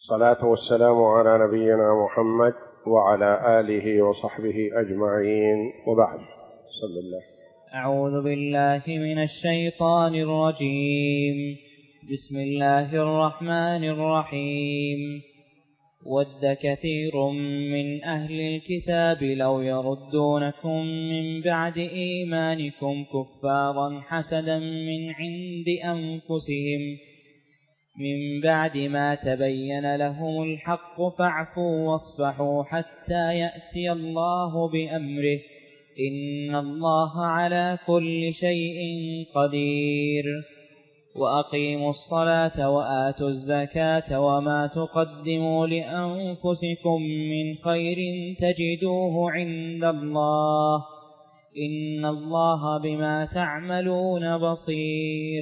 الصلاة والسلام على نبينا محمد وعلى آله وصحبه أجمعين، وبعد. صلى الله. أعوذ بالله من الشيطان الرجيم. بسم الله الرحمن الرحيم. ود كثير من أهل الكتاب لو يردونكم من بعد إيمانكم كفارا حسدا من بعد ما تبين لهم الحق فاعفوا واصفحوا حتى يأتي الله بأمره إن الله على كل شيء قدير. وأقيموا الصلاة وآتوا الزكاة وما تقدموا لأنفسكم من خير تجدوه عند الله إن الله بما تعملون بصير.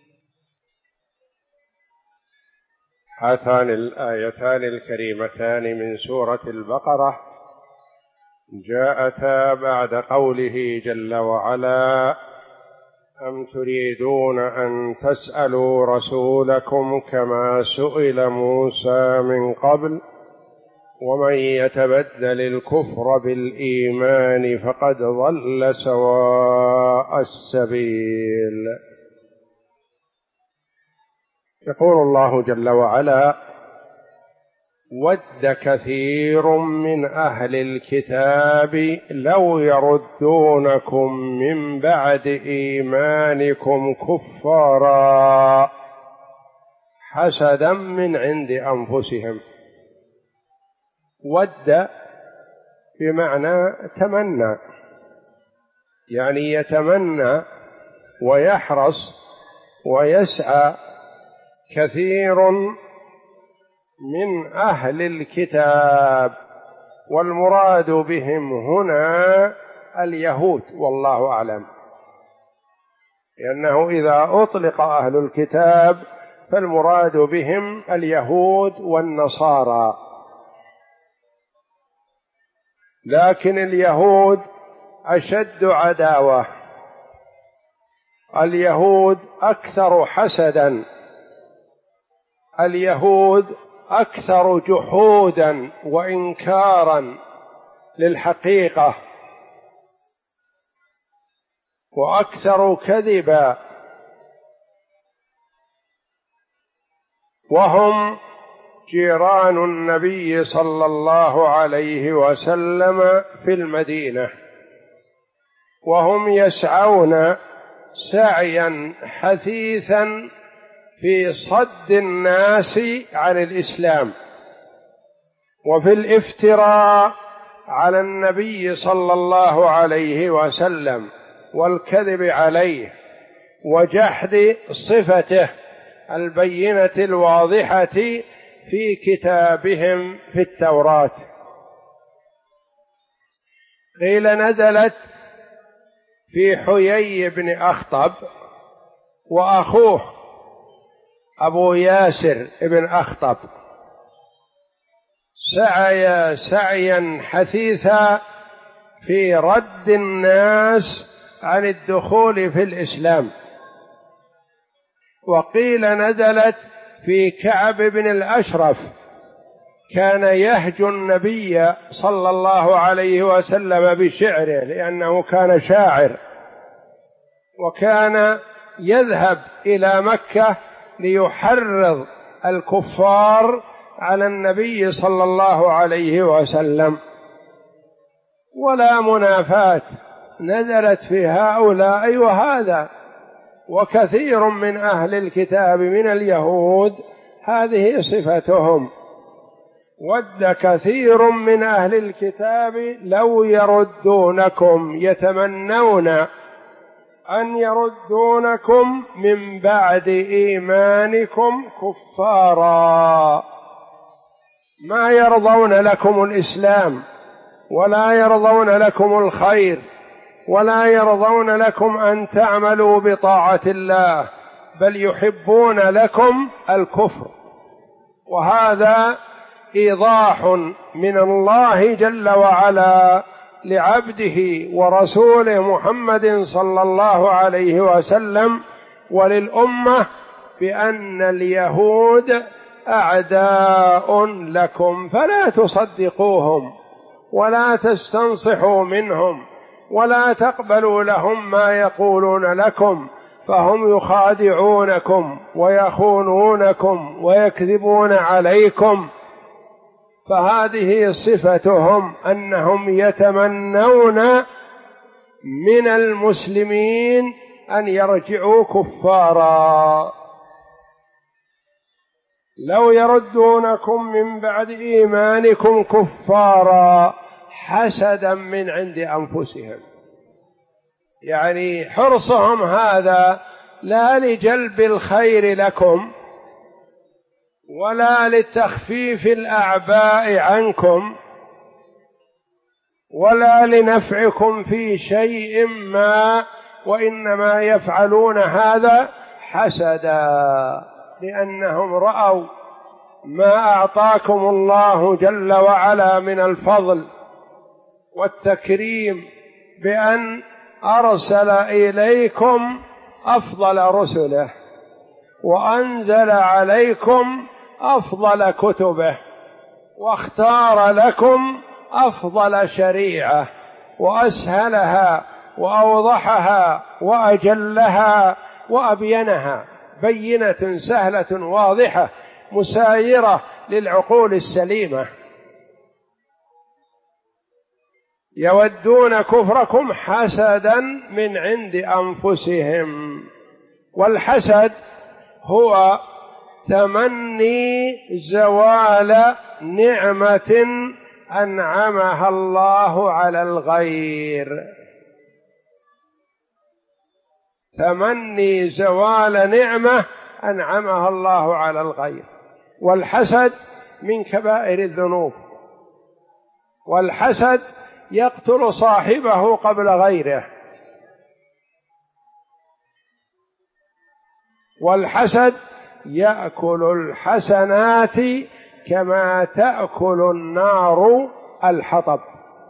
هاتان الآيتان الكريمتان من سورة البقرة جاءتا بعد قوله جل وعلا: أم تريدون أن تسألوا رسولكم كما سئل موسى من قبل ومن يتبدل الكفر بالإيمان فقد ضل سواء السبيل. يقول الله جل وعلا: ود كثير من أهل الكتاب لو يردونكم من بعد إيمانكم كفارا حسدا من عند أنفسهم. ود بمعنى تمنى، يعني يتمنى ويحرص ويسعى كثير من أهل الكتاب، والمراد بهم هنا اليهود والله أعلم، لأنه إذا أطلق أهل الكتاب فالمراد بهم اليهود والنصارى، لكن اليهود أشد عداوة، اليهود أكثر حسدا، اليهود أكثر جحودا وإنكارا للحقيقة وأكثر كذبا، وهم جيران النبي صلى الله عليه وسلم في المدينة، وهم يسعون سعيا حثيثا في صد الناس عن الإسلام وفي الافتراء على النبي صلى الله عليه وسلم والكذب عليه وجحد صفته البينة الواضحة في كتابهم في التوراة. قيل نزلت في حيي بن أخطب وأخوه أبو ياسر بن أخطب، سعيا سعيا حثيثا في رد الناس عن الدخول في الإسلام. وقيل نزلت في كعب بن الأشرف، كان يهجو النبي صلى الله عليه وسلم بشعره لأنه كان شاعر، وكان يذهب إلى مكة ليحرض الكفار على النبي صلى الله عليه وسلم. ولا منافاة نزلت في هؤلاء وهذا، وكثير من أهل الكتاب من اليهود هذه صفتهم. ود كثير من أهل الكتاب لو يردونكم، يتمنون أن يردونكم من بعد إيمانكم كفارا، ما يرضون لكم الإسلام ولا يرضون لكم الخير ولا يرضون لكم أن تعملوا بطاعة الله، بل يحبون لكم الكفر. وهذا إيضاح من الله جل وعلا لعبده ورسوله محمد صلى الله عليه وسلم وللأمة بأن اليهود أعداء لكم فلا تصدقوهم ولا تستنصحوا منهم ولا تقبلوا لهم ما يقولون لكم، فهم يخادعونكم ويخونونكم ويكذبون عليكم. فهذه صفتهم أنهم يتمنون من المسلمين أن يرجعوا كفارا. لو يردونكم من بعد إيمانكم كفارا حسدا من عند أنفسهم، يعني حرصهم هذا لا لجلب الخير لكم ولا لتخفيف الأعباء عنكم ولا لنفعكم في شيء ما، وإنما يفعلون هذا حسدا لأنهم رأوا ما أعطاكم الله جل وعلا من الفضل والتكريم بأن أرسل إليكم أفضل رسله وأنزل عليكم أفضل كتبه واختار لكم أفضل شريعة وأسهلها وأوضحها وأجلها وأبينها، بينة سهلة واضحة مسايرة للعقول السليمة. يودون كفركم حسدا من عند أنفسهم. والحسد هو تمني زوال نعمة أنعمها الله على الغير، تمني زوال نعمة أنعمها الله على الغير. والحسد من كبائر الذنوب، والحسد يقتل صاحبه قبل غيره، والحسد يأكل الحسنات كما تأكل النار الحطب.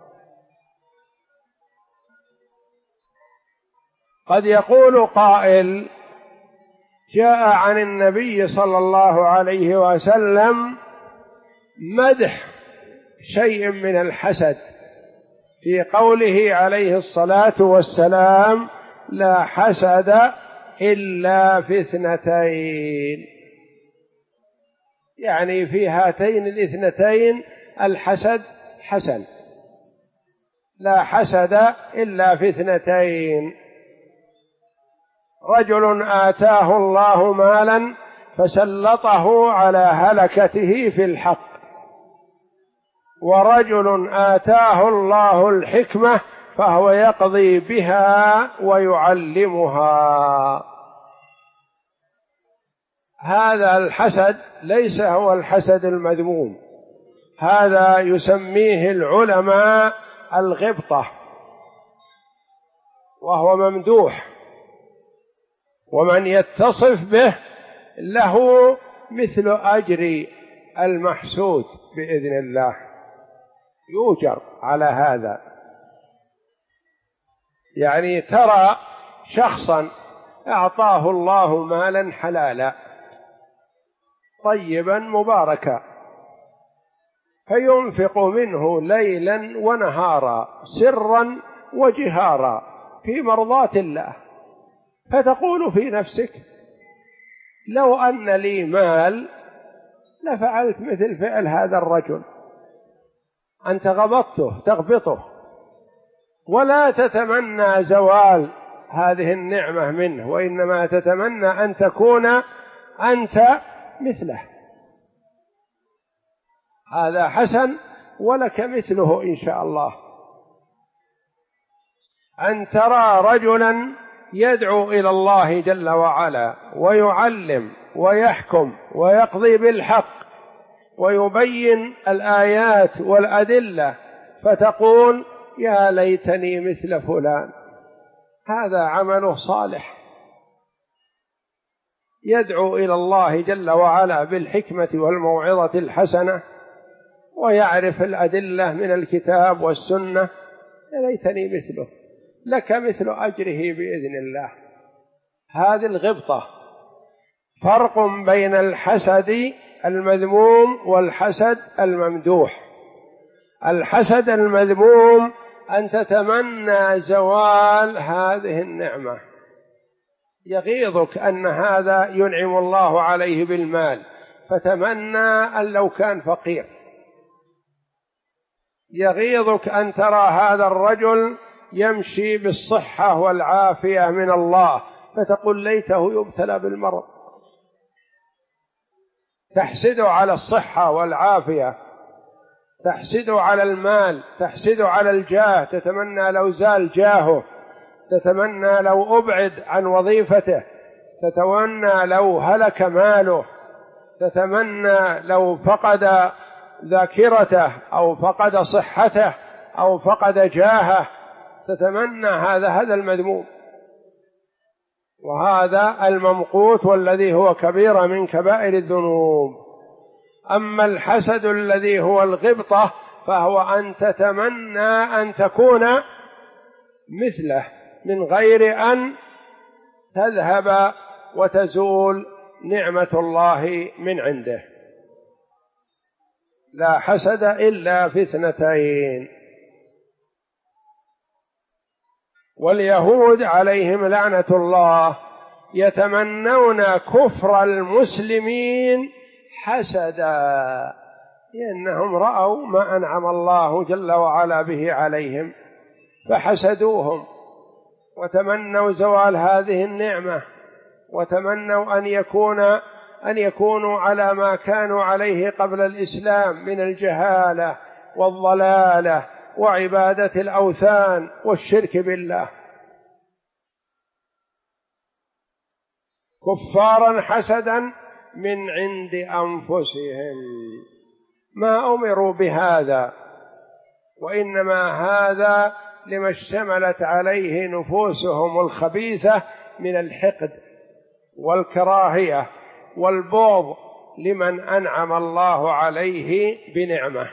قد يقول قائل: جاء عن النبي صلى الله عليه وسلم مدح شيء من الحسد في قوله عليه الصلاة والسلام: لا حسد إلا في اثنتين، يعني في هاتين الاثنتين الحسد حسن. لا حسد إلا في اثنتين: رجل آتاه الله مالا فسلطه على هلكته في الحق، ورجل آتاه الله الحكمة فهو يقضي بها ويعلمها. هذا الحسد ليس هو الحسد المذموم، هذا يسميه العلماء الغبطة، وهو ممدوح، ومن يتصف به له مثل أجر المحسود بإذن الله، يؤجر على هذا. يعني ترى شخصا أعطاه الله مالا حلالا طيبا مباركا، فينفق منه ليلا ونهارا سرا وجهارا في مرضاة الله، فتقول في نفسك: لو أن لي مال لفعلت مثل فعل هذا الرجل. أنت تغبطه، ولا تتمنى زوال هذه النعمة منه، وإنما تتمنى أن تكون أنت مثله. هذا حسن ولك مثله إن شاء الله. أن ترى رجلا يدعو إلى الله جل وعلا ويعلم ويحكم ويقضي بالحق ويبين الآيات والأدلة، فتقول: يا ليتني مثل فلان. هذا عمله صالح، يدعو إلى الله جل وعلا بالحكمة والموعظة الحسنة ويعرف الأدلة من الكتاب والسنة. يا ليتني مثله، لك مثل أجره بإذن الله. هذه الغبطة. فرق بين الحسد المذموم والحسد الممدوح. الحسد المذموم أن تتمنى زوال هذه النعمة، يغيظك أن هذا ينعم الله عليه بالمال فتمنى أن لو كان فقير، يغيظك أن ترى هذا الرجل يمشي بالصحة والعافية من الله فتقول ليته يبتلى بالمرض، تحسده على الصحة والعافية، تحسده على المال، تحسده على الجاه، تتمنى لو زال جاهه، تتمنى لو أبعد عن وظيفته، تتمنى لو هلك ماله، تتمنى لو فقد ذاكرته أو فقد صحته أو فقد جاهه، تتمنى هذا المذموم، وهذا الممقوت والذي هو كبيرة من كبائر الذنوب. أما الحسد الذي هو الغبطة فهو أن تتمنى أن تكون مثله من غير أن تذهب وتزول نعمة الله من عنده. لا حسد إلا في اثنتين. واليهود عليهم لعنة الله يتمنون كفر المسلمين حسدا، لأنهم رأوا ما أنعم الله جل وعلا به عليهم فحسدوهم وتمنوا زوال هذه النعمة، وتمنوا أن يكونوا على ما كانوا عليه قبل الإسلام من الجهالة والضلالة وعبادة الأوثان والشرك بالله. كفارا حسدا من عند أنفسهم، ما أمروا بهذا، وإنما هذا لما اشتملت عليه نفوسهم الخبيثة من الحقد والكراهية والبغض لمن أنعم الله عليه بنعمة.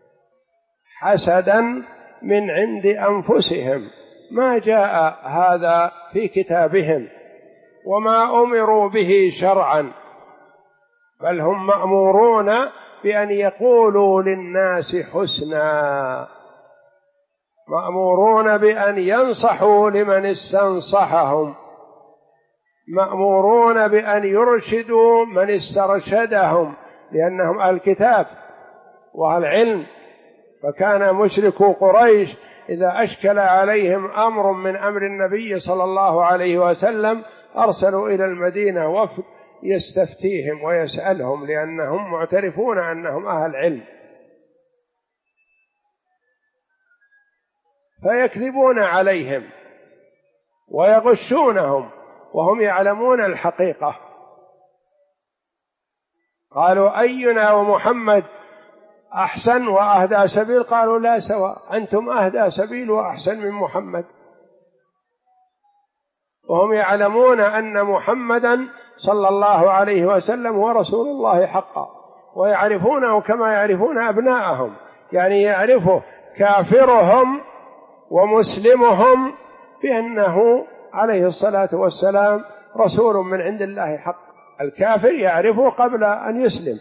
حسدا من عند أنفسهم، ما جاء هذا في كتابهم وما أمروا به شرعا، بل هم مأمورون بأن يقولوا للناس حسنا، مأمورون بأن ينصحوا لمن استنصحهم، مأمورون بأن يرشدوا من استرشدهم، لأنهم أهل الكتاب وأهل العلم. فكان مشركو قريش إذا أشكل عليهم أمر من أمر النبي صلى الله عليه وسلم أرسلوا إلى المدينة وفد يستفتيهم ويسألهم، لأنهم معترفون أنهم أهل علم، فيكذبون عليهم ويغشونهم وهم يعلمون الحقيقة. قالوا أينا ومحمد أحسن وأهدى سبيل؟ قالوا لا سواء، أنتم أهدى سبيل وأحسن من محمد، وهم يعلمون أن محمدا صلى الله عليه وسلم هو رسول الله حقا، ويعرفونه كما يعرفون أبناءهم، يعني يعرفه كافرهم ومسلمهم بأنه عليه الصلاة والسلام رسول من عند الله حق. الكافر يعرفه قبل أن يسلم.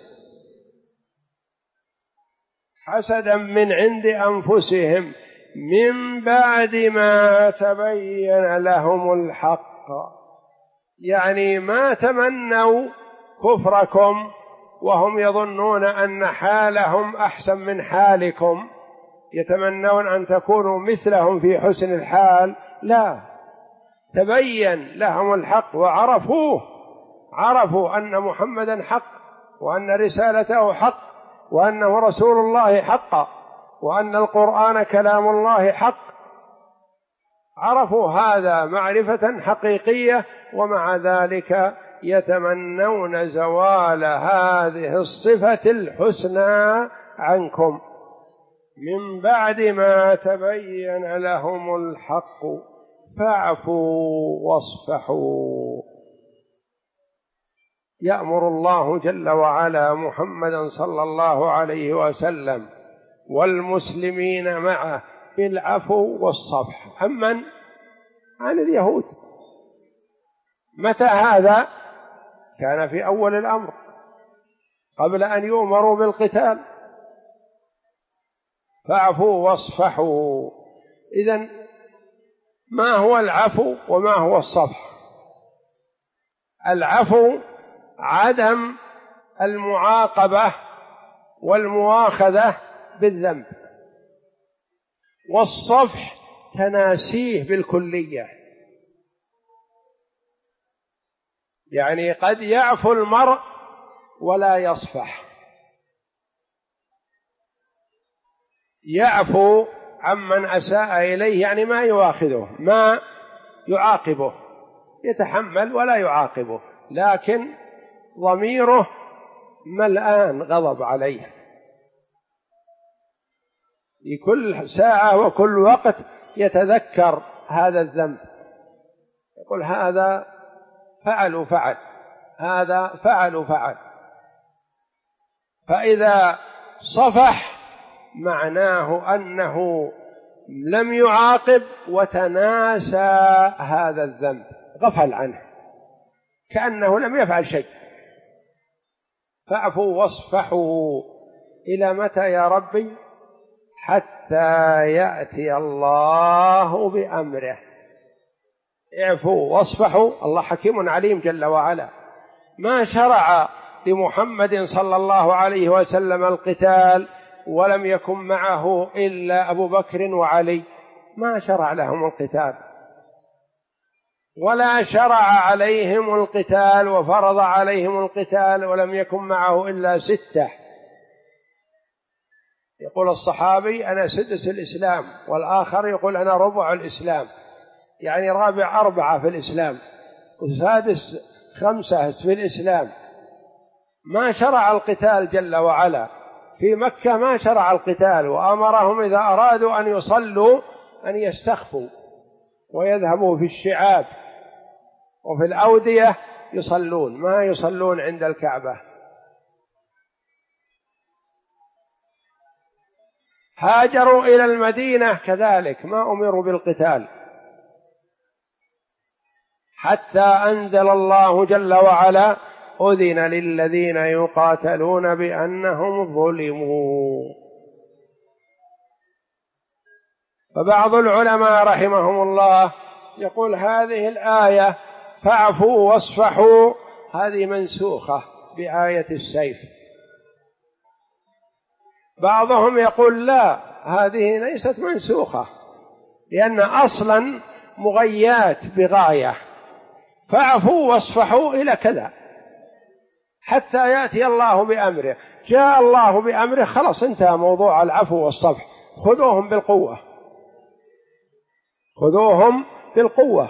حسدا من عند أنفسهم من بعد ما تبين لهم الحق، يعني ما تمنوا كفركم وهم يظنون أن حالهم أحسن من حالكم، يتمنون أن تكونوا مثلهم في حسن الحال، لا، تبين لهم الحق وعرفوه، عرفوا أن محمدا حق وأن رسالته حق وأنه رسول الله حقا وأن القرآن كلام الله حق، عرفوا هذا معرفة حقيقية، ومع ذلك يتمنون زوال هذه الصفة الحسنى عنكم من بعد ما تبين لهم الحق فاعفوا واصفحوا. يأمر الله جل وعلا محمدا صلى الله عليه وسلم والمسلمين معه بالعفو والصفح عمن؟ عن اليهود. متى هذا؟ كان في أول الأمر، قبل أن يؤمروا بالقتال. فاعفوا واصفحوا. إذن ما هو العفو وما هو الصفح؟ العفو عدم المعاقبة والمؤاخذة بالذنب، والصفح تناسيه بالكلية. يعني قد يعفو المرء ولا يصفح، يعفو عمن أساء إليه يعني ما يؤاخذه، ما يعاقبه، يتحمل ولا يعاقبه، لكن ضميره ملآن غضب عليه في كل ساعة وكل وقت، يتذكر هذا الذنب، يقول هذا فعل فعل، هذا فعل فعل. فإذا صفح معناه أنه لم يعاقب وتناسى هذا الذنب، غفل عنه كأنه لم يفعل شيء. فاعفوا واصفحوا. إلى متى يا ربي؟ حتى يأتي الله بأمره. اعفوا واصفحوا. الله حكيم عليم جل وعلا، ما شرع لمحمد صلى الله عليه وسلم القتال ولم يكن معه إلا أبو بكر وعلي، ما شرع لهم القتال، ولا شرع عليهم القتال وفرض عليهم القتال ولم يكن معه إلا 6. يقول الصحابي أنا 6 الإسلام، والآخر يقول أنا ربع الإسلام، يعني رابع 4 في الإسلام، وسادس 5 في الإسلام. ما شرع القتال جل وعلا. في مكة ما شرع القتال، وأمرهم إذا أرادوا أن يصلوا أن يستخفوا ويذهبوا في الشعاب وفي الأودية يصلون، ما يصلون عند الكعبة. هاجروا إلى المدينة كذلك ما أمروا بالقتال، حتى أنزل الله جل وعلا أذن للذين يقاتلون بأنهم ظلموا. فبعض العلماء رحمهم الله يقول هذه الآية فاعفوا واصفحوا هذه منسوخة بآية السيف. بعضهم يقول لا، هذه ليست منسوخة، لأن أصلا مغيات بغاية، فاعفوا واصفحوا إلى كذا حتى يأتي الله بأمره. جاء الله بأمره خلاص انتهى موضوع العفو والصفح، خذوهم بالقوة، خذوهم بالقوة.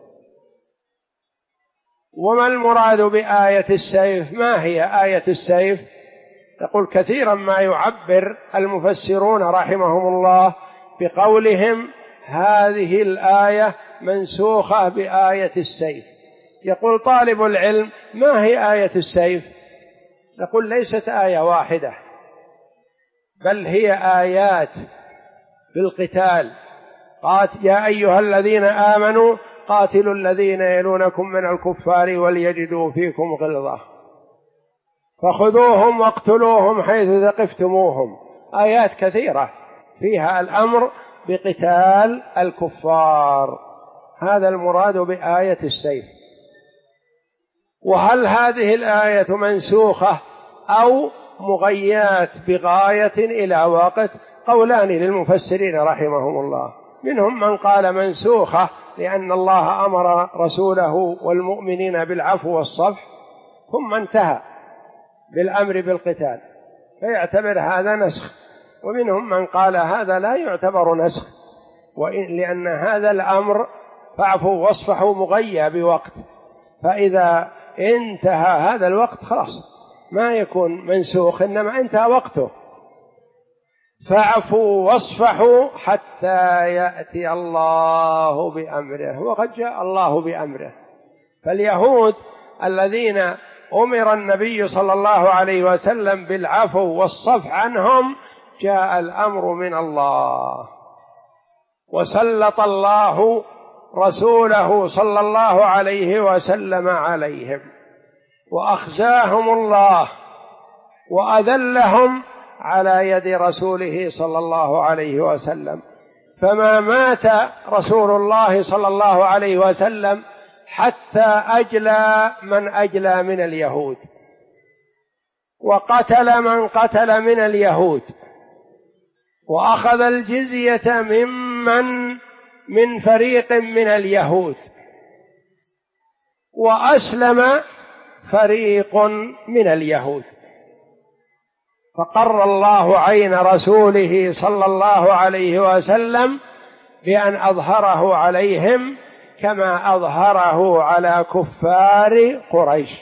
وما المراد بآية السيف؟ ما هي آية السيف؟ يقول كثيرا ما يعبر المفسرون رحمهم الله بقولهم هذه الآية منسوخة بآية السيف. يقول طالب العلم ما هي آية السيف؟ نقول ليست آية واحدة، بل هي آيات بالقتال. يا أيها الذين آمنوا قاتلوا الذين يلونكم من الكفار وليجدوا فيكم غلظة فخذوهم واقتلوهم حيث ثقفتموهم. آيات كثيرة فيها الأمر بقتال الكفار، هذا المراد بآية السيف. وهل هذه الآية منسوخة أو مغيات بغاية إلى وقت؟ قولان للمفسرين رحمهم الله، منهم من قال منسوخة لأن الله أمر رسوله والمؤمنين بالعفو والصفح ثم انتهى بالأمر بالقتال فيعتبر هذا نسخ، ومنهم من قال هذا لا يعتبر نسخ، لأن هذا الأمر فاعفوا واصفحوا مغيى بوقت، فإذا انتهى هذا الوقت خلاص ما يكون منسوخ، إنما انتهى وقته. فاعفوا واصفحوا حتى يأتي الله بأمره، وقد جاء الله بأمره. فاليهود الذين أمر النبي صلى الله عليه وسلم بالعفو والصفح عنهم جاء الأمر من الله، وسلط الله رسوله صلى الله عليه وسلم عليهم وأخزاهم الله وأذلهم على يد رسوله صلى الله عليه وسلم. فما مات رسول الله صلى الله عليه وسلم حتى أجلى من أجلى من اليهود، وقتل من قتل من اليهود، وأخذ الجزية من فريق من اليهود، وأسلم فريق من اليهود. فقر الله عين رسوله صلى الله عليه وسلم بأن أظهره عليهم كما أظهره على كفار قريش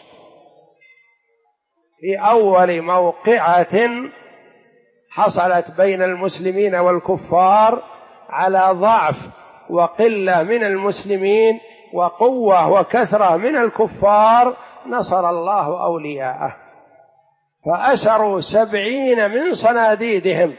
في أول موقعة حصلت بين المسلمين والكفار على ضعف وقلة من المسلمين وقوة وكثرة من الكفار. نصر الله أولياءه، فأسروا 70 من صناديدهم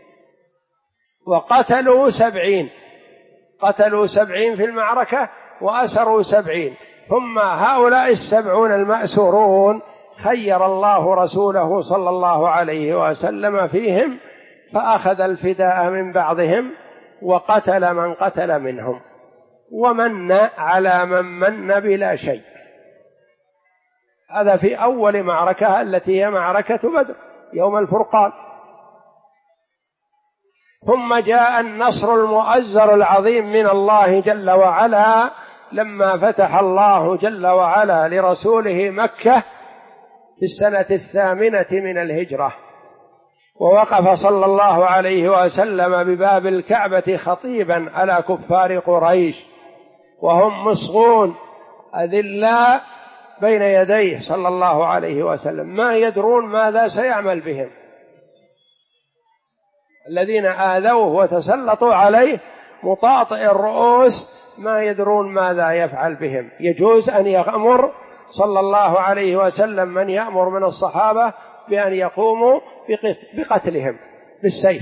وقتلوا 70، قتلوا 70 في المعركة وأسروا 70. ثم هؤلاء 70 المأسورون خير الله رسوله صلى الله عليه وسلم فيهم، فأخذ الفداء من بعضهم وقتل من قتل منهم، ومن على من بلا شيء. هذا في أول معركة التي هي معركة بدر يوم الفرقان. ثم جاء النصر المؤزر العظيم من الله جل وعلا لما فتح الله جل وعلا لرسوله مكة في السنة 8 من الهجرة، ووقف صلى الله عليه وسلم بباب الكعبة خطيبا على كفار قريش وهم مصغون أذلاء بين يديه صلى الله عليه وسلم، ما يدرون ماذا سيعمل بهم. الذين آذوه وتسلطوا عليه مطاطئ الرؤوس ما يدرون ماذا يفعل بهم. يجوز أن يأمر صلى الله عليه وسلم من يأمر من الصحابة بأن يقوموا بقتلهم بالسيف،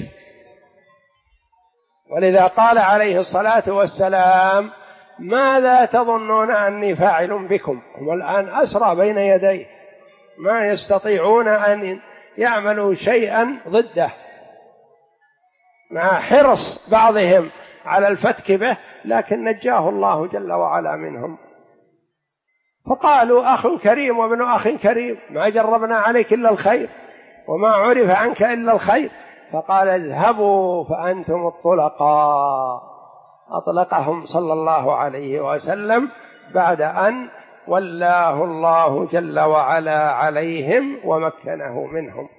ولذا قال عليه الصلاة والسلام: ماذا تظنون أني فاعل بكم؟ هم الآن أسرى بين يديه ما يستطيعون أن يعملوا شيئا ضده، مع حرص بعضهم على الفتك به، لكن نجاه الله جل وعلا منهم. فقالوا: أخ كريم وابن أخ كريم، ما جربنا عليك إلا الخير وما عرف عنك إلا الخير. فقال: اذهبوا فأنتم الطلقاء. أطلقهم صلى الله عليه وسلم بعد أن ولاه الله جل وعلا عليهم ومكنه منهم.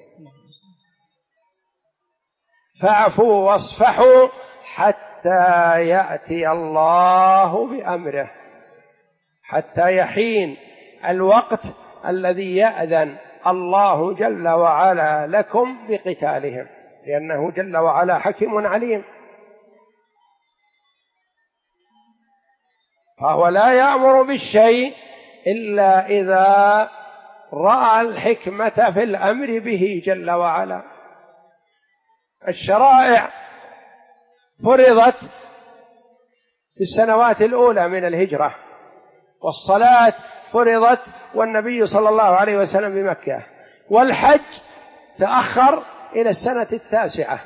فاعفوا واصفحوا حتى يأتي الله بأمره، حتى يحين الوقت الذي يأذن الله جل وعلا لكم بقتالهم، لأنه جل وعلا حكيم عليم. فهو لا يأمر بالشيء إلا إذا رأى الحكمة في الأمر به جل وعلا. الشرائع فرضت في السنوات الأولى من الهجرة، والصلاة فرضت والنبي صلى الله عليه وسلم بمكة، والحج تأخر إلى السنة 9.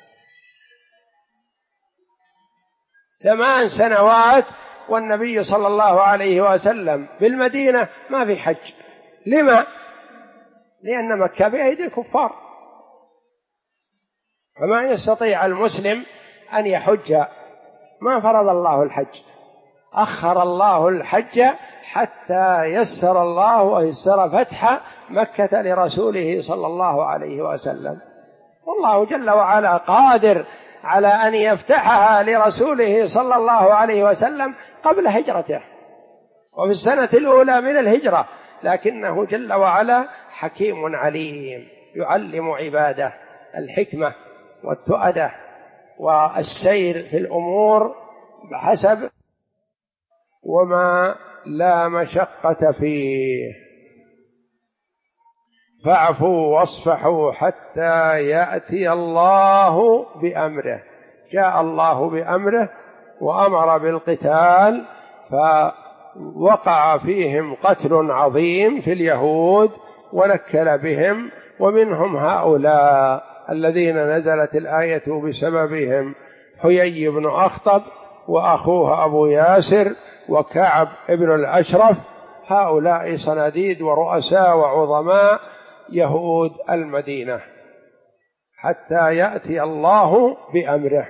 8 سنوات والنبي صلى الله عليه وسلم بالمدينة ما في حج. لما؟ لأن مكة بأيدي الكفار، فما يستطيع المسلم أن يحج، ما فرض الله الحج، أخر الله الحج حتى يسر الله ويسر فتح مكة لرسوله صلى الله عليه وسلم. والله جل وعلا قادر على أن يفتحها لرسوله صلى الله عليه وسلم قبل هجرته وفي السنة الأولى من الهجرة، لكنه جل وعلا حكيم عليم يعلم عباده الحكمة والتؤدة والسير في الأمور بحسب وما لا مشقة فيه. فاعفوا واصفحوا حتى يأتي الله بأمره. جاء الله بأمره وأمر بالقتال، فوقع فيهم قتل عظيم في اليهود ونكل بهم ومنهم هؤلاء الذين نزلت الآية بسببهم: حيي بن أخطب وأخوه أبو ياسر وكعب ابن الأشرف، هؤلاء صناديد ورؤساء وعظماء يهود المدينة حتى يأتي الله بأمره.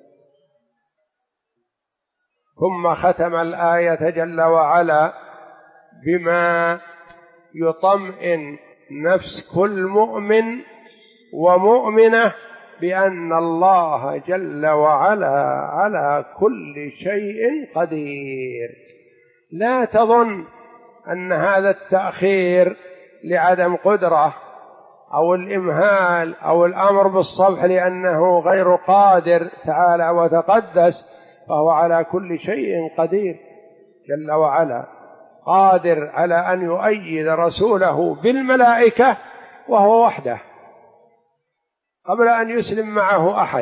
ثم ختم الآية جل وعلا بما يطمئن نفس كل مؤمن ومؤمنة بأن الله جل وعلا على كل شيء قدير. لا تظن أن هذا التأخير لعدم قدرة أو الإمهال أو الأمر بالصفح لأنه غير قادر تعالى وتقدس، فهو على كل شيء قدير جل وعلا، قادر على أن يؤيد رسوله بالملائكة وهو وحده قبل أن يسلم معه أحد.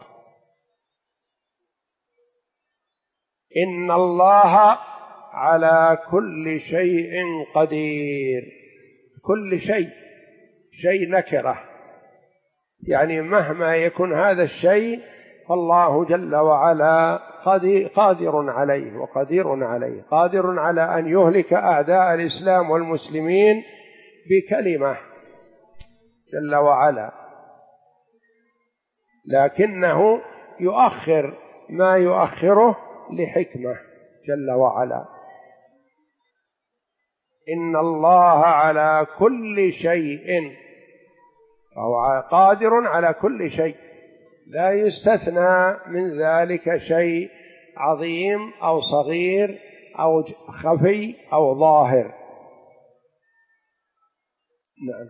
إن الله على كل شيء قدير. كل شيء، شيء نكرة، يعني مهما يكن هذا الشيء فالله جل وعلا قادر عليه وقدير عليه، قادر على أن يهلك أعداء الإسلام والمسلمين بكلمة جل وعلا، لكنه يؤخر ما يؤخره لحكمة جل وعلا. إن الله على كل شيء، فهو قادر على كل شيء، لا يستثنى من ذلك شيء عظيم أو صغير أو خفي أو ظاهر. نعم.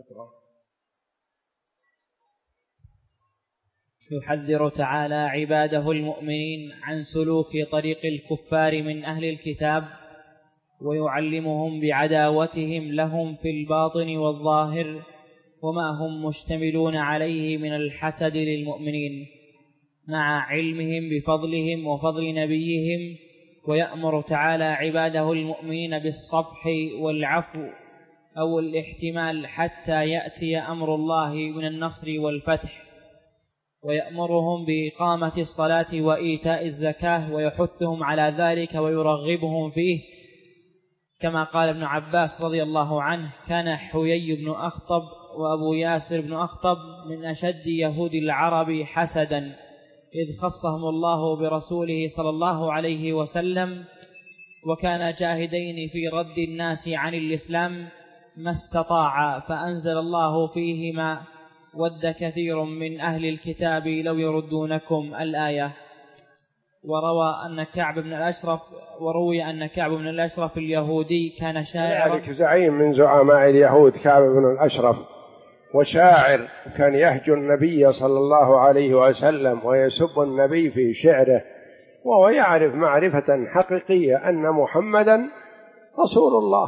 يحذر تعالى عباده المؤمنين عن سلوك طريق الكفار من أهل الكتاب، ويعلمهم بعداوتهم لهم في الباطن والظاهر وما هم مشتملون عليه من الحسد للمؤمنين، مع علمهم بفضلهم وفضل نبيهم. ويأمر تعالى عباده المؤمنين بالصفح والعفو أو الاحتمال حتى يأتي أمر الله من النصر والفتح، ويأمرهم بإقامة الصلاة وإيتاء الزكاة، ويحثهم على ذلك ويرغبهم فيه، كما قال ابن عباس رضي الله عنه: كان حيي بن أخطب وأبو ياسر بن أخطب من أشد يهود العرب حسدا، إذ خصهم الله برسوله صلى الله عليه وسلم، وكان جاهدين في رد الناس عن الإسلام ما استطاعا، فأنزل الله فيهما: ود كثير من أهل الكتاب لو يردونكم، الآية. وروي أن كعب بن الأشرف اليهودي كان شاعرا، ذلك زعيم من زعماء اليهود كعب بن الأشرف، وشاعر كان يهجو النبي صلى الله عليه وسلم ويسب النبي في شعره، وهو يعرف معرفة حقيقية أن محمدا رسول الله.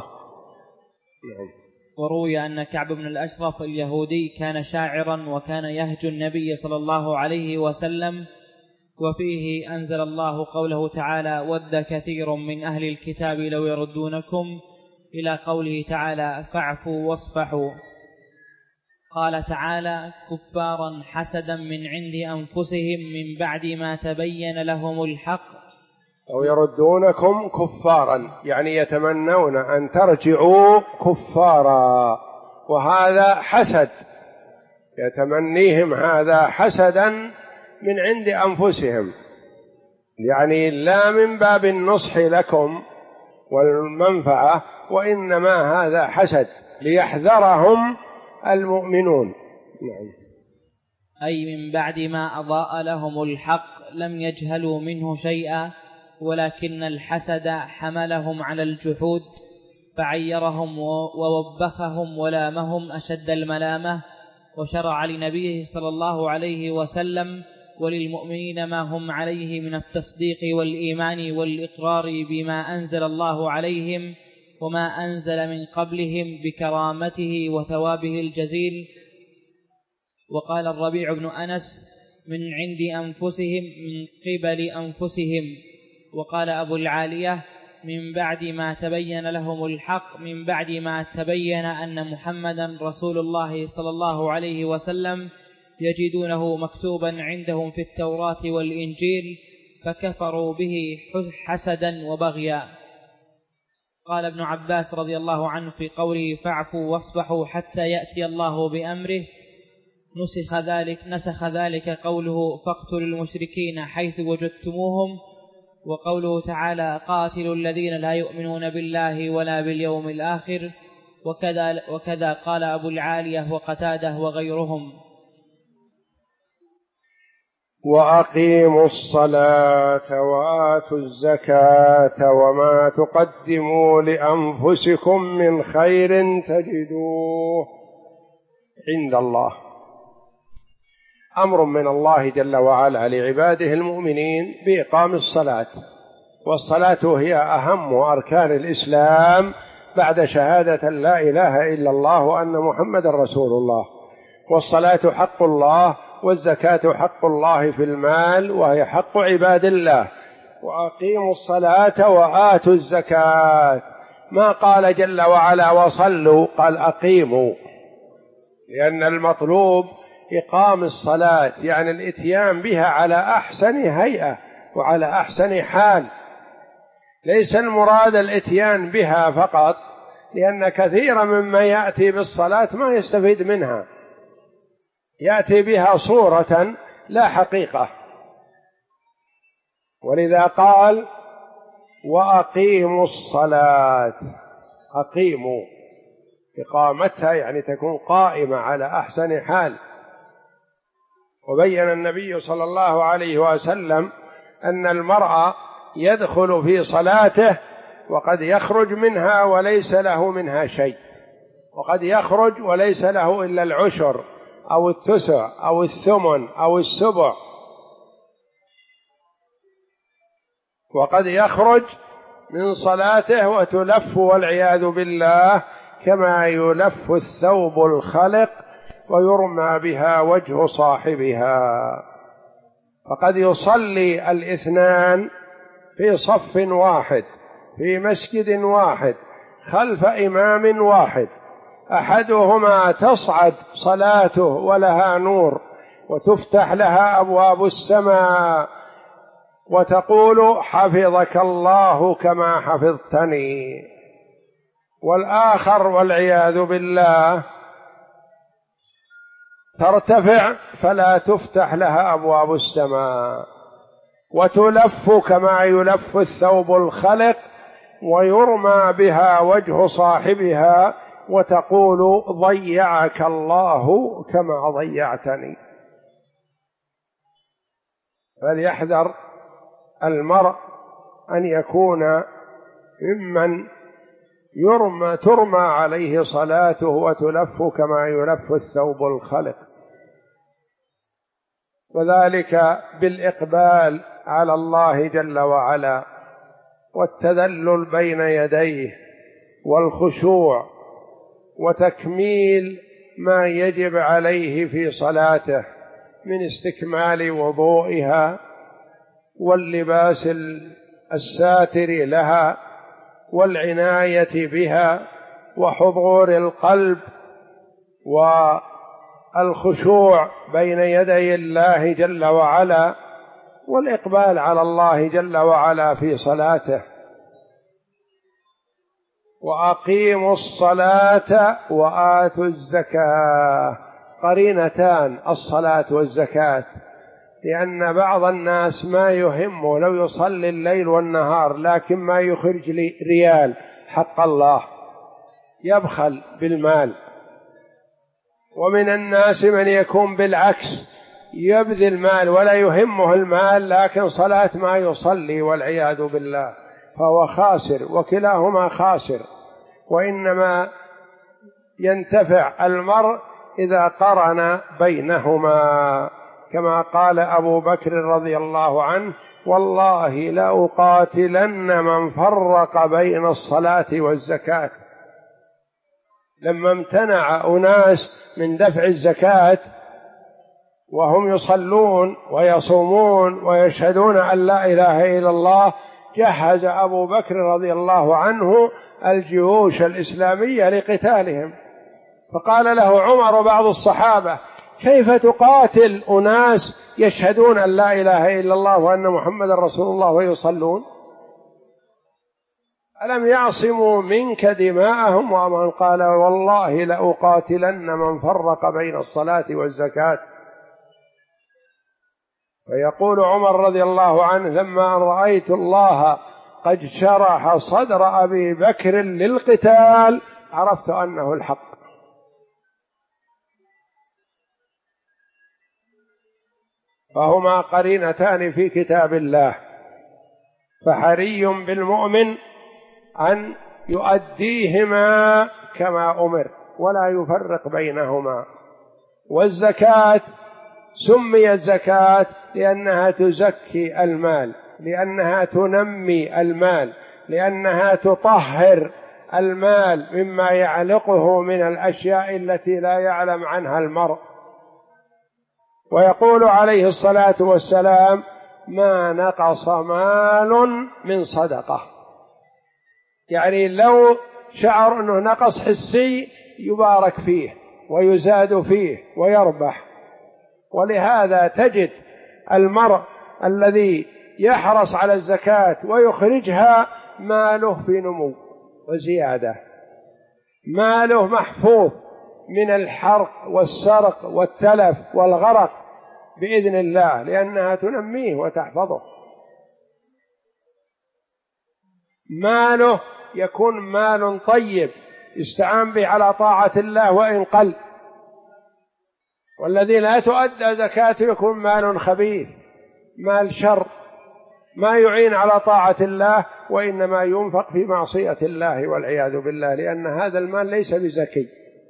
وروي أن كعب بن الأشرف اليهودي كان شاعرا وكان يهجو النبي صلى الله عليه وسلم، وفيه أنزل الله قوله تعالى: ود كثير من أهل الكتاب لو يردونكم، إلى قوله تعالى: فاعفوا واصفحوا. قال تعالى: كفارا حسدا من عند أنفسهم من بعد ما تبين لهم الحق. أو يردونكم كفارا، يعني يتمنون أن ترجعوا كفارا، وهذا حسد، يتمنيهم هذا حسدا من عند أنفسهم، يعني لا من باب النصح لكم والمنفعة، وإنما هذا حسد ليحذرهم المؤمنون. نعم. أي من بعد ما أضاء لهم الحق لم يجهلوا منه شيئا، ولكن الحسد حملهم على الجحود، فعيرهم ووبخهم ولامهم أشد الملامة، وشرع لنبيه صلى الله عليه وسلم وللمؤمنين ما هم عليه من التصديق والإيمان والإقرار بما أنزل الله عليهم وما أنزل من قبلهم بكرامته وثوابه الجزيل. وقال الربيع بن أنس: من عند أنفسهم من قبل أنفسهم. وقال أبو العالية: من بعد ما تبين لهم الحق، من بعد ما تبين أن محمدا رسول الله صلى الله عليه وسلم يجدونه مكتوبا عندهم في التوراة والإنجيل فكفروا به حسدا وبغيا. قال ابن عباس رضي الله عنه في قوله فاعفوا واصفحوا حتى يأتي الله بأمره نسخ ذلك قوله فاقتلوا المشركين حيث وجدتموهم، وقوله تعالى قاتلوا الذين لا يؤمنون بالله ولا باليوم الآخر، وكذا قال أبو العالية وقتاده وغيرهم. وأقيموا الصلاة وآتوا الزكاة وما تقدموا لأنفسكم من خير تجدوه عند الله. أمر من الله جل وعلا لعباده المؤمنين بإقام الصلاة، والصلاة هي أهم أركان الإسلام بعد شهادة لا إله إلا الله وأن محمد رسول الله. والصلاة حق الله، والزكاة حق الله في المال وهي حق عباد الله. وأقيموا الصلاة وآتوا الزكاة، ما قال جل وعلا وصلوا، قال أقيموا، لأن المطلوب إقام الصلاة يعني الإتيان بها على أحسن هيئة وعلى أحسن حال، ليس المراد الإتيان بها فقط، لأن كثيرا مما يأتي بالصلاة ما يستفيد منها، يأتي بها صورة لا حقيقة. ولذا قال وأقيموا الصلاة، أقيموا إقامتها يعني تكون قائمة على أحسن حال. وبين النبي صلى الله عليه وسلم أن المرء يدخل في صلاته وقد يخرج منها وليس له منها شيء، وقد يخرج وليس له إلا العشر أو التسع أو الثمن أو السبع، وقد يخرج من صلاته وتلف والعياذ بالله كما يلف الثوب الخلق ويرمى بها وجه صاحبها. فقد يصلي الاثنان في صف واحد في مسجد واحد خلف إمام واحد، أحدهما تصعد صلاته ولها نور وتفتح لها أبواب السماء وتقول حفظك الله كما حفظتني، والآخر والعياذ بالله ترتفع فلا تفتح لها أبواب السماء وتلف كما يلف الثوب الخلق ويرمى بها وجه صاحبها وتقول ضيعك الله كما ضيعتني. فليحذر المرء أن يكون ممن ترمى عليه صلاته وتلف كما يلف الثوب الخلق، وذلك بالإقبال على الله جل وعلا والتذلل بين يديه والخشوع وتكميل ما يجب عليه في صلاته من استكمال وضوئها واللباس الساتر لها والعناية بها وحضور القلب والخشوع بين يدي الله جل وعلا والإقبال على الله جل وعلا في صلاته. وأقيموا الصلاة وآتوا الزكاة، قرينتان الصلاة والزكاة، لأن بعض الناس ما يهمه لو يصلي الليل والنهار لكن ما يخرج لي ريال حق الله، يبخل بالمال. ومن الناس من يكون بالعكس يبذل مال ولا يهمه المال لكن صلاة ما يصلي والعياذ بالله، فهو خاسر، وكلاهما خاسر. وإنما ينتفع المرء إذا قرن بينهما، كما قال أبو بكر رضي الله عنه والله لأقاتلن من فرق بين الصلاة والزكاة. لما امتنع أناس من دفع الزكاة وهم يصلون ويصومون ويشهدون أن لا إله إلا الله جهز أبو بكر رضي الله عنه الجيوش الإسلامية لقتالهم، فقال له عمر وبعض الصحابة: كيف تقاتل أناس يشهدون أن لا إله إلا الله وأن محمد رسول الله ويصلون؟ ألم يعصموا منك دماءهم وأمن؟ قال: والله لأقاتلن من فرق بين الصلاة والزكاة. فيقول عمر رضي الله عنه: لما رأيت الله قد شرح صدر أبي بكر للقتال عرفت أنه الحق. فهما قرينتان في كتاب الله، فحري بالمؤمن أن يؤديهما كما أمر ولا يفرق بينهما. والزكاة سميت زكاة لأنها تزكي المال، لأنها تنمي المال، لأنها تطهر المال مما يعلقه من الأشياء التي لا يعلم عنها المرء. ويقول عليه الصلاة والسلام: ما نقص مال من صدقة. يعني لو شعر أنه نقص حسي يبارك فيه ويزاد فيه ويربح. ولهذا تجد المرء الذي يحرص على الزكاة ويخرجها ماله في نمو وزيادة، ماله محفوظ من الحرق والسرق والتلف والغرق بإذن الله، لأنها تنميه وتحفظه. ماله يكون مال طيب يستعان به على طاعة الله وإن قل. والذي لا تؤدى زكاته يكون مال خبيث، مال شر، ما يعين على طاعة الله وإنما ينفق في معصية الله والعياذ بالله، لأن هذا المال ليس بزكي.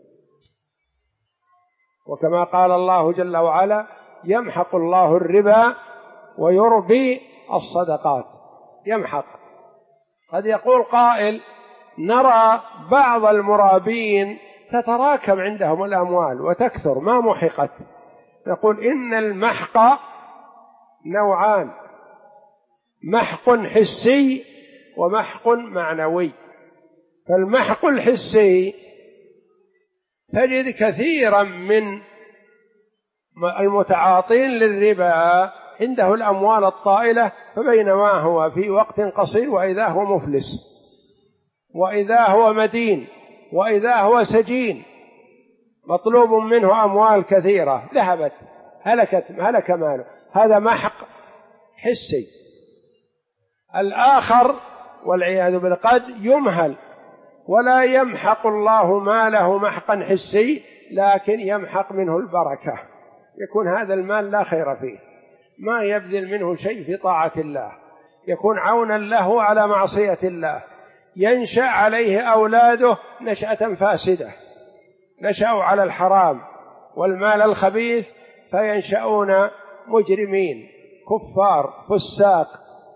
وكما قال الله جل وعلا: يمحق الله الربا ويربي الصدقات. يمحق. قد يقول قائل: نرى بعض المرابين تتراكم عندهم الأموال وتكثر ما محقت. نقول: إن المحق نوعان: محق حسي ومحق معنوي. فالمحق الحسي تجد كثيرا من المتعاطين للربا عنده الأموال الطائلة، فبينما هو في وقت قصير وإذا هو مفلس، وإذا هو مدين، وإذا هو سجين، مطلوب منه أموال كثيرة ذهبت هلك ماله. هذا محق حسي. الآخر والعياذ بالله قد يمهل ولا يمحق الله ماله محقا حسي، لكن يمحق منه البركة، يكون هذا المال لا خير فيه، ما يبذل منه شيء في طاعة الله، يكون عونا له على معصية الله، ينشأ عليه أولاده نشأة فاسدة، نشأوا على الحرام والمال الخبيث فينشأون مجرمين كفار فساق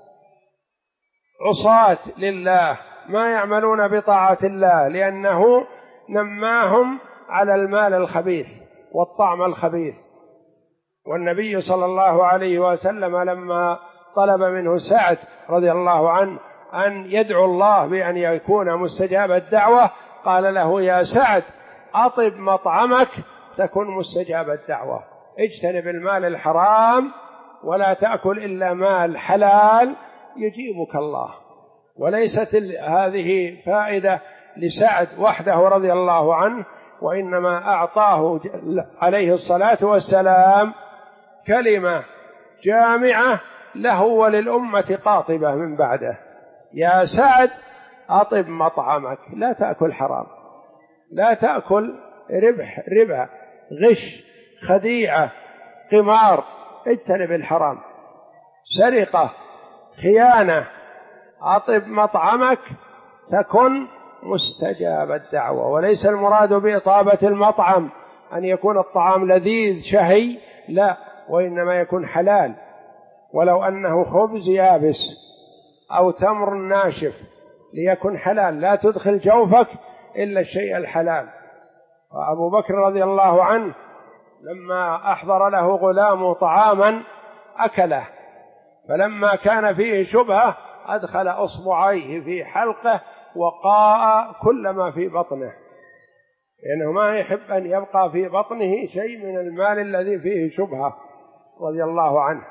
عصاة لله، ما يعملون بطاعة الله، لأنه نماهم على المال الخبيث والطعم الخبيث. والنبي صلى الله عليه وسلم لما طلب منه سعد رضي الله عنه أن يدعو الله بأن يكون مستجاب الدعوة، قال له: يا سعد أطب مطعمك تكن مستجاب الدعوة، اجتنب المال الحرام ولا تأكل إلا مال حلال يجيبك الله. وليست هذه فائدة لسعد وحده رضي الله عنه، وإنما أعطاه عليه الصلاة والسلام كلمة جامعة له وللأمة قاطبة من بعده: يا سعد أطب مطعمك، لا تأكل حرام، لا تأكل ربا، غش، خديعة، قمار، اجتنب الحرام، سرقة، خيانة، أطب مطعمك تكن مستجاب الدعوة. وليس المراد بإطابة المطعم أن يكون الطعام لذيذ شهي، لا، وإنما يكون حلال، ولو أنه خبز يابس أو تمر ناشف ليكن حلال، لا تدخل جوفك إلا الشيء الحلال. وأبو بكر رضي الله عنه لما أحضر له غلام طعاما أكله، فلما كان فيه شبهة أدخل أصبعيه في حلقه وقاء كل ما في بطنه، لأنه ما يحب أن يبقى في بطنه شيء من المال الذي فيه شبهة، رضي الله عنه.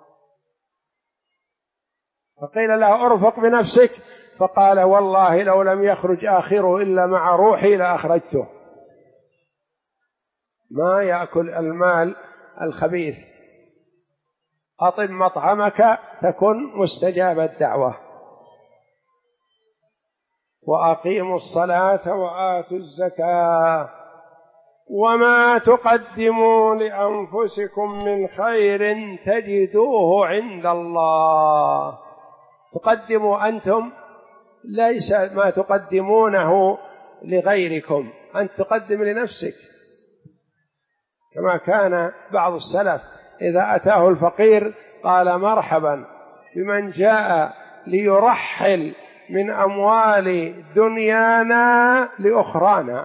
فقيل له ارفق بنفسك، فقال والله لو لم يخرج آخره إلا مع روحي لأخرجته. ما يأكل المال الخبيث. أطب مطعمك تكن مستجاب الدعوة، وأقيموا الصلاة وآتوا الزكاة، وما تقدموا لأنفسكم من خير تجدوه عند الله. تقدموا أنتم ليس ما تقدمونه لغيركم، أنت تقدم لنفسك، كما كان بعض السلف إذا أتاه الفقير قال مرحبا بمن جاء ليرحل من أموال دنيانا لأخرانا.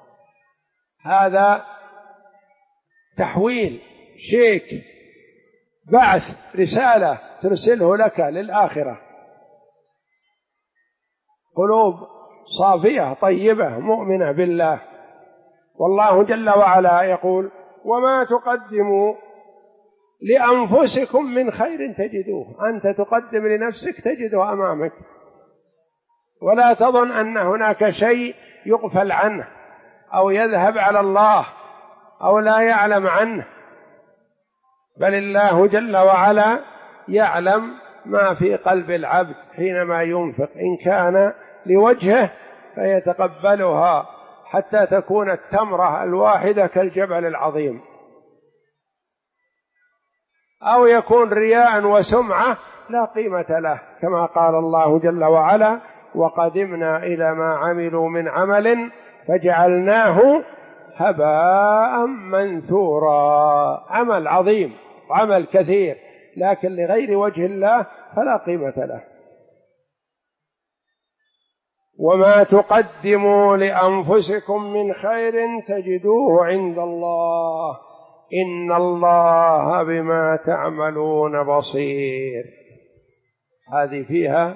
هذا تحويل، شيك، بعث، رسالة ترسله لك للآخرة. قلوب صافية طيبة مؤمنة بالله. والله جل وعلا يقول وما تقدموا لأنفسكم من خير تجدوه. أنت تقدم لنفسك تجده أمامك، ولا تظن أن هناك شيء يغفل عنه أو يذهب على الله أو لا يعلم عنه، بل الله جل وعلا يعلم ما في قلب العبد حينما ينفق. إن كان لوجهه فيتقبلها حتى تكون التمرة الواحدة كالجبل العظيم، أو يكون رياء وسمعة لا قيمة له، كما قال الله جل وعلا وقدمنا إلى ما عملوا من عمل فجعلناه هباء منثورا. عمل عظيم وعمل كثير، لكن لغير وجه الله فلا قيمة له. وما تقدموا لأنفسكم من خير تجدوه عند الله إن الله بما تعملون بصير. هذه فيها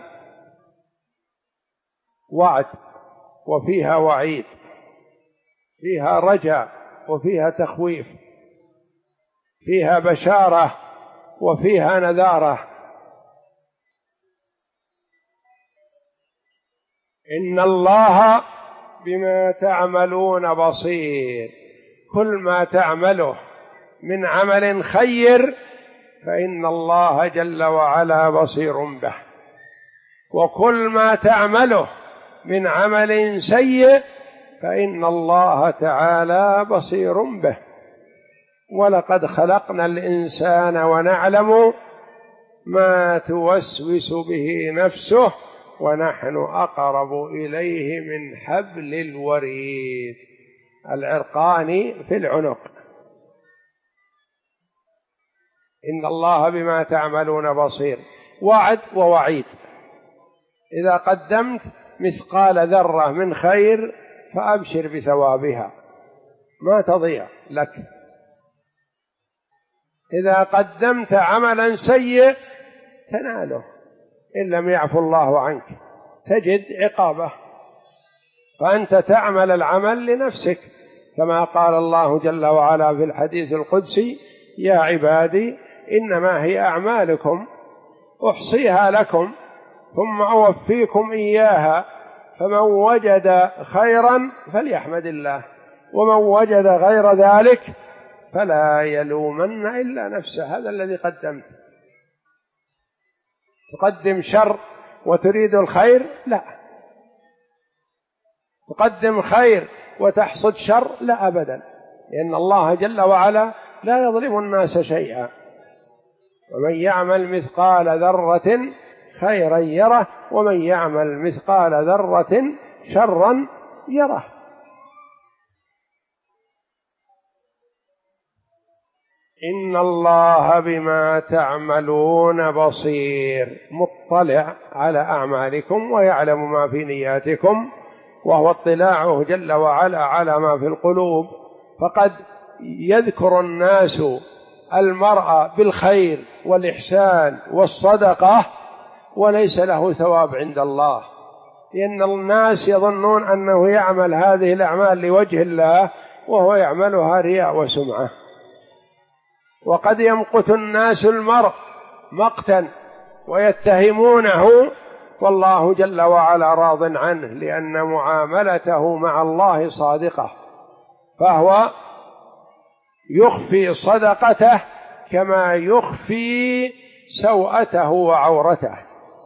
وعد وفيها وعيد، فيها رجاء وفيها تخويف، فيها بشارة وفيها نذارة. إن الله بما تعملون بصير. كل ما تعمله من عمل خير فإن الله جل وعلا بصير به، وكل ما تعمله من عمل سيء فإن الله تعالى بصير به. ولقد خلقنا الإنسان ونعلم ما توسوس به نفسه ونحن أقرب إليه من حبل الوريد. العرقان في العنق. إن الله بما تعملون بصير. وعد ووعيد. إذا قدمت مثقال ذرة من خير فأبشر بثوابها، ما تضيع لك. إذا قدمت عملا سيء تناله إن لم يعفو الله عنك، تجد عقابه. فأنت تعمل العمل لنفسك، كما قال الله جل وعلا في الحديث القدسي يا عبادي إنما هي أعمالكم أحصيها لكم ثم أوفيكم إياها، فمن وجد خيرا فليحمد الله، ومن وجد غير ذلك فلا يلومن إلا نفسه. هذا الذي قدمت. تقدم شر وتريد الخير؟ لا. تقدم خير وتحصد شر؟ لا أبدا، لأن الله جل وعلا لا يظلم الناس شيئا. ومن يعمل مثقال ذرة خيرا يره ومن يعمل مثقال ذرة شرا يره. إن الله بما تعملون بصير، مطلع على أعمالكم ويعلم ما في نياتكم، وهو اطلاعه جل وعلا على ما في القلوب. فقد يذكر الناس المرء بالخير والإحسان والصدقة وليس له ثواب عند الله، لأن الناس يظنون أنه يعمل هذه الأعمال لوجه الله وهو يعملها رياء وسمعة. وقد يمقت الناس المرء مقتا ويتهمونه، والله جل وعلا راض عنه، لأن معاملته مع الله صادقة، فهو يخفي صدقته كما يخفي سوءته وعورته.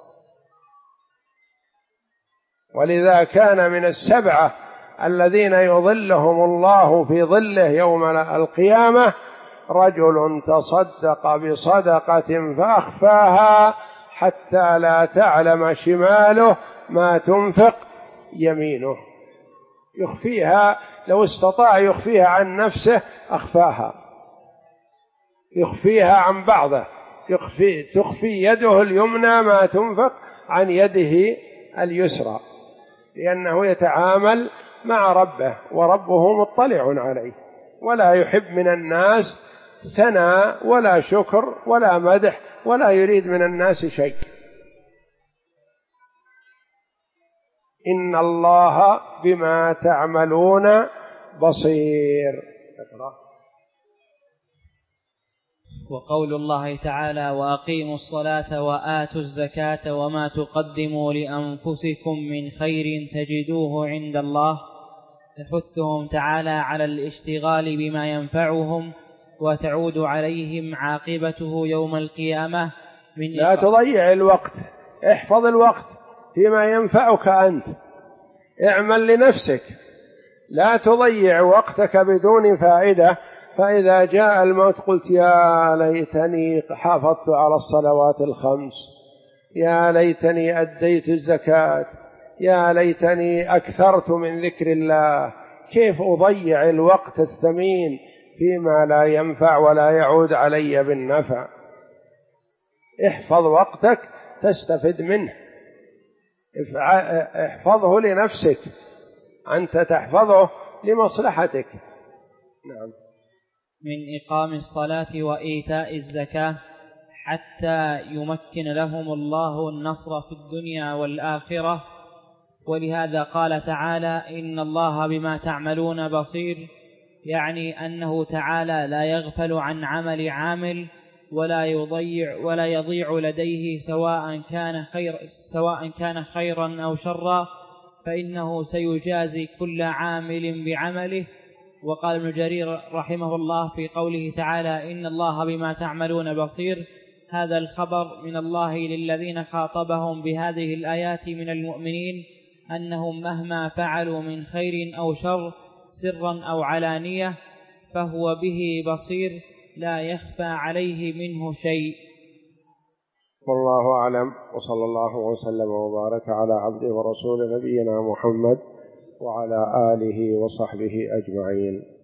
ولذا كان من السبعة الذين يظلهم الله في ظله يوم القيامة رجل تصدق بصدقة فأخفاها حتى لا تعلم شماله ما تنفق يمينه. يخفيها، لو استطاع يخفيها عن نفسه أخفاها، يخفيها عن بعضه، تخفي يده اليمنى ما تنفق عن يده اليسرى، لأنه يتعامل مع ربه وربه مطلع عليه، ولا يحب من الناس ثناء ولا شكر ولا مدح، ولا يريد من الناس شيء. إن الله بما تعملون بصير. وقول الله تعالى: وأقيموا الصلاة وآتوا الزكاة وما تقدموا لأنفسكم من خير تجدوه عند الله، يحثهم تعالى على الاشتغال بما ينفعهم وتعود عليهم عاقبته يوم القيامة. لا تضيع الوقت، احفظ الوقت فيما ينفعك أنت، اعمل لنفسك، لا تضيع وقتك بدون فائدة، فإذا جاء الموت قلت يا ليتني حافظت على الصلوات الخمس، يا ليتني أديت الزكاة، يا ليتني أكثرت من ذكر الله. كيف أضيع الوقت الثمين فيما لا ينفع ولا يعود علي بالنفع؟ احفظ وقتك تستفد منه، احفظه لنفسك، أنت تحفظه لمصلحتك. نعم. من إقام الصلاة وإيتاء الزكاة حتى يمكن لهم الله النصر في الدنيا والآخرة. ولهذا قال تعالى: إن الله بما تعملون بصير، يعني أنه تعالى لا يغفل عن عمل عامل ولا يضيع لديه سواء كان خيرا أو شرا، فإنه سيجازي كل عامل بعمله. وقال ابن جرير رحمه الله في قوله تعالى: إن الله بما تعملون بصير، هذا الخبر من الله للذين خاطبهم بهذه الآيات من المؤمنين أنهم مهما فعلوا من خير أو شر سرا أو علانية فهو به بصير، لا يخفى عليه منه شيء. والله أعلم، وصلى الله وسلم وبارك على عبده ورسول نبينا محمد وعلى آله وصحبه أجمعين.